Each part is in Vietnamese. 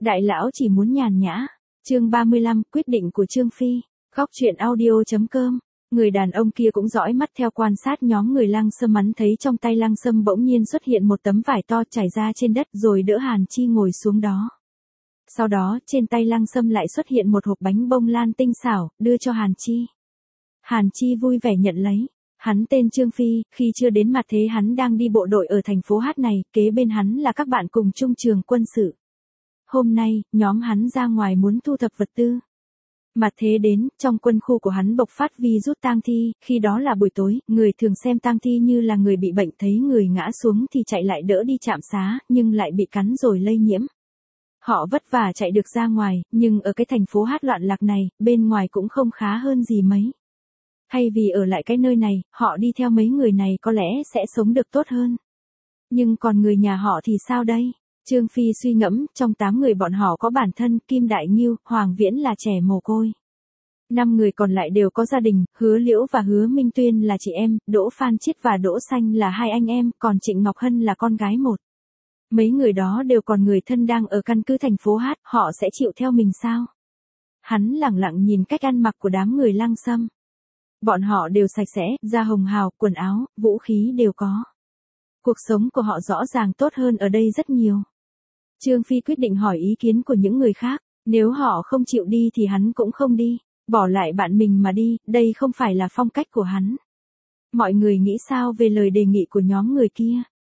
Đại lão chỉ muốn nhàn nhã. Chương 35, quyết định của Trương Phi. Góc truyện audio.com. Người đàn ông kia cũng dõi mắt theo quan sát nhóm người Lăng Sâm, hắn thấy trong tay Lăng Sâm bỗng nhiên xuất hiện một tấm vải to trải ra trên đất rồi đỡ Hàn Chi ngồi xuống đó. Sau đó, trên tay Lăng Sâm lại xuất hiện một hộp bánh bông lan tinh xảo, đưa cho Hàn Chi. Hàn Chi vui vẻ nhận lấy. Hắn tên Trương Phi, khi chưa đến mặt thế hắn đang đi bộ đội ở thành phố Hát này, kế bên hắn là các bạn cùng chung trường quân sự. Hôm nay, nhóm hắn ra ngoài muốn thu thập vật tư. Mặt thế đến, trong quân khu của hắn bộc phát virus tang thi, khi đó là buổi tối, người thường xem tang thi như là người bị bệnh, thấy người ngã xuống thì chạy lại đỡ đi trạm xá, nhưng lại bị cắn rồi lây nhiễm. Họ vất vả chạy được ra ngoài, nhưng ở cái thành phố Hát loạn lạc này, bên ngoài cũng không khá hơn gì mấy. Thay vì ở lại cái nơi này, họ đi theo mấy người này có lẽ sẽ sống được tốt hơn. Nhưng còn người nhà họ thì sao đây? Trương Phi suy ngẫm, trong 8 người bọn họ có bản thân, Kim Đại Nghiêu, Hoàng Viễn là trẻ mồ côi. 5 người còn lại đều có gia đình, Hứa Liễu và Hứa Minh Tuyên là chị em, Đỗ Phan Chiết và Đỗ Xanh là hai anh em, còn Trịnh Ngọc Hân là con gái một. Mấy người đó đều còn người thân đang ở căn cứ thành phố Hát, họ sẽ chịu theo mình sao? Hắn lẳng lặng nhìn cách ăn mặc của đám người Lăng Sâm. Bọn họ đều sạch sẽ, da hồng hào, quần áo, vũ khí đều có. Cuộc sống của họ rõ ràng tốt hơn ở đây rất nhiều. Trương Phi quyết định hỏi ý kiến của những người khác, nếu họ không chịu đi thì hắn cũng không đi, bỏ lại bạn mình mà đi, đây không phải là phong cách của hắn. Mọi người nghĩ sao về lời đề nghị của nhóm người kia?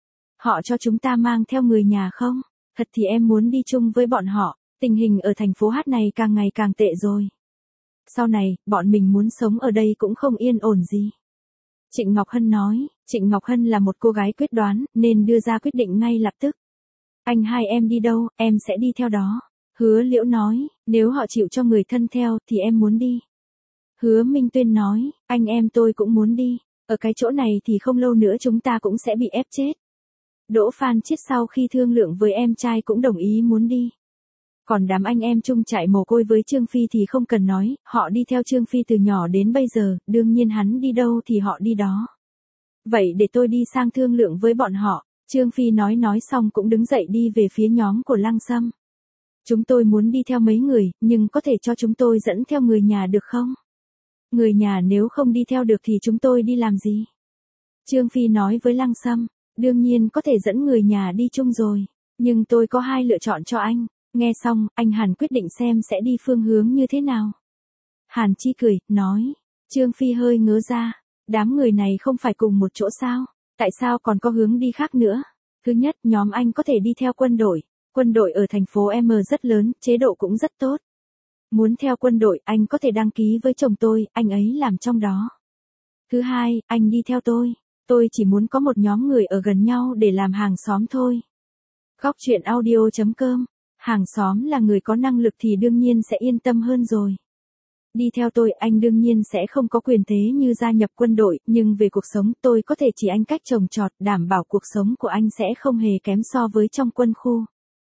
Họ cho chúng ta mang theo người nhà không? Thật thì em muốn đi chung với bọn họ, tình hình ở thành phố Hát này càng ngày càng tệ rồi. Sau này, bọn mình muốn sống ở đây cũng không yên ổn gì. Trịnh Ngọc Hân nói, Trịnh Ngọc Hân là một cô gái quyết đoán, nên đưa ra quyết định ngay lập tức. Anh hai em đi đâu, em sẽ đi theo đó. Hứa Liễu nói, nếu họ chịu cho người thân theo, thì em muốn đi. Hứa Minh Tuyên nói, anh em tôi cũng muốn đi. Ở cái chỗ này thì không lâu nữa chúng ta cũng sẽ bị ép chết. Đỗ Phan Chiết sau khi thương lượng với em trai cũng đồng ý muốn đi. Còn đám anh em chung trại mồ côi với Trương Phi thì không cần nói, họ đi theo Trương Phi từ nhỏ đến bây giờ, đương nhiên hắn đi đâu thì họ đi đó. Vậy để tôi đi sang thương lượng với bọn họ. Trương Phi nói xong cũng đứng dậy đi về phía nhóm của Lăng Sâm. Chúng tôi muốn đi theo mấy người, nhưng có thể cho chúng tôi dẫn theo người nhà được không? Người nhà nếu không đi theo được thì chúng tôi đi làm gì? Trương Phi nói với Lăng Sâm, đương nhiên có thể dẫn người nhà đi chung rồi, nhưng tôi có 2 lựa chọn cho anh. Nghe xong, anh Hàn quyết định xem sẽ đi phương hướng như thế nào. Hàn Chi cười, nói. Trương Phi hơi ngớ ra. Đám người này không phải cùng một chỗ sao? Tại sao còn có hướng đi khác nữa? Thứ nhất, nhóm anh có thể đi theo quân đội. Quân đội ở thành phố M rất lớn, chế độ cũng rất tốt. Muốn theo quân đội, anh có thể đăng ký với chồng tôi, anh ấy làm trong đó. Thứ hai, anh đi theo tôi. Tôi chỉ muốn có một nhóm người ở gần nhau để làm hàng xóm thôi. Góc truyện audio.com. Hàng xóm là người có năng lực thì đương nhiên sẽ yên tâm hơn rồi. Đi theo tôi, anh đương nhiên sẽ không có quyền thế như gia nhập quân đội, nhưng về cuộc sống tôi có thể chỉ anh cách trồng trọt, đảm bảo cuộc sống của anh sẽ không hề kém so với trong quân khu.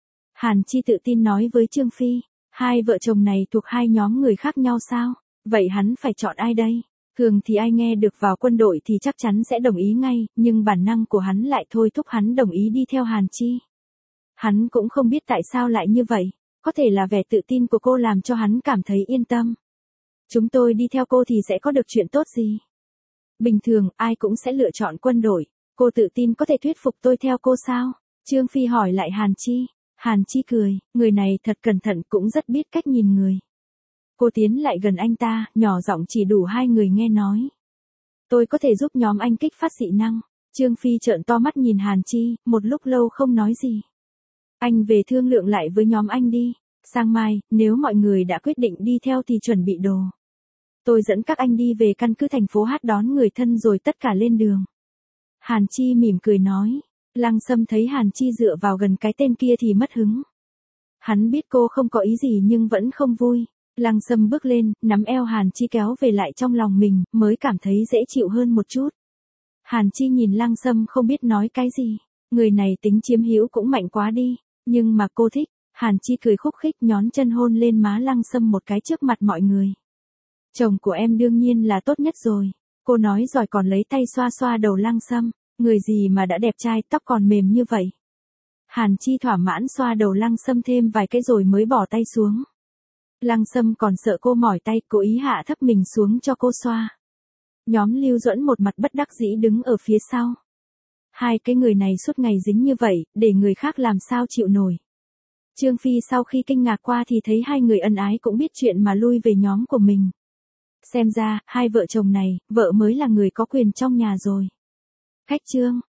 Hàn Chi tự tin nói với Trương Phi, 2 vợ chồng này thuộc 2 nhóm người khác nhau sao? Vậy hắn phải chọn ai đây? Thường thì ai nghe được vào quân đội thì chắc chắn sẽ đồng ý ngay, nhưng bản năng của hắn lại thôi thúc hắn đồng ý đi theo Hàn Chi. Hắn cũng không biết tại sao lại như vậy, có thể là vẻ tự tin của cô làm cho hắn cảm thấy yên tâm. Chúng tôi đi theo cô thì sẽ có được chuyện tốt gì? Bình thường, ai cũng sẽ lựa chọn quân đội. Cô tự tin có thể thuyết phục tôi theo cô sao? Trương Phi hỏi lại Hàn Chi. Hàn Chi cười, người này thật cẩn thận cũng rất biết cách nhìn người. Cô tiến lại gần anh ta, nhỏ giọng chỉ đủ 2 người nghe nói. Tôi có thể giúp nhóm anh kích phát dị năng. Trương Phi trợn to mắt nhìn Hàn Chi, một lúc lâu không nói gì. Anh về thương lượng lại với nhóm anh đi. Sang mai, nếu mọi người đã quyết định đi theo thì chuẩn bị đồ. Tôi dẫn các anh đi về căn cứ thành phố Hát đón người thân rồi tất cả lên đường. Hàn Chi mỉm cười nói. Lăng Sâm thấy Hàn Chi dựa vào gần cái tên kia thì mất hứng. Hắn biết cô không có ý gì nhưng vẫn không vui. Lăng Sâm bước lên, nắm eo Hàn Chi kéo về lại trong lòng mình, mới cảm thấy dễ chịu hơn một chút. Hàn Chi nhìn Lăng Sâm không biết nói cái gì. Người này tính chiếm hữu cũng mạnh quá đi. Nhưng mà cô thích. Hàn Chi cười khúc khích nhón chân hôn lên má Lăng Sâm một cái trước mặt mọi người. Chồng của em đương nhiên là tốt nhất rồi. Cô nói rồi còn lấy tay xoa xoa đầu Lăng Sâm. Người gì mà đã đẹp trai, tóc còn mềm như vậy. Hàn Chi thỏa mãn xoa đầu Lăng Sâm thêm vài cái rồi mới bỏ tay xuống. Lăng Sâm còn sợ cô mỏi tay, cố ý hạ thấp mình xuống cho cô xoa. Nhóm Lưu Duẫn một mặt bất đắc dĩ đứng ở phía sau. Hai cái người này suốt ngày dính như vậy, để người khác làm sao chịu nổi. Trương Phi sau khi kinh ngạc qua thì thấy hai người ân ái cũng biết chuyện mà lui về nhóm của mình. Xem ra, hai vợ chồng này, vợ mới là người có quyền trong nhà rồi. Khách Trương,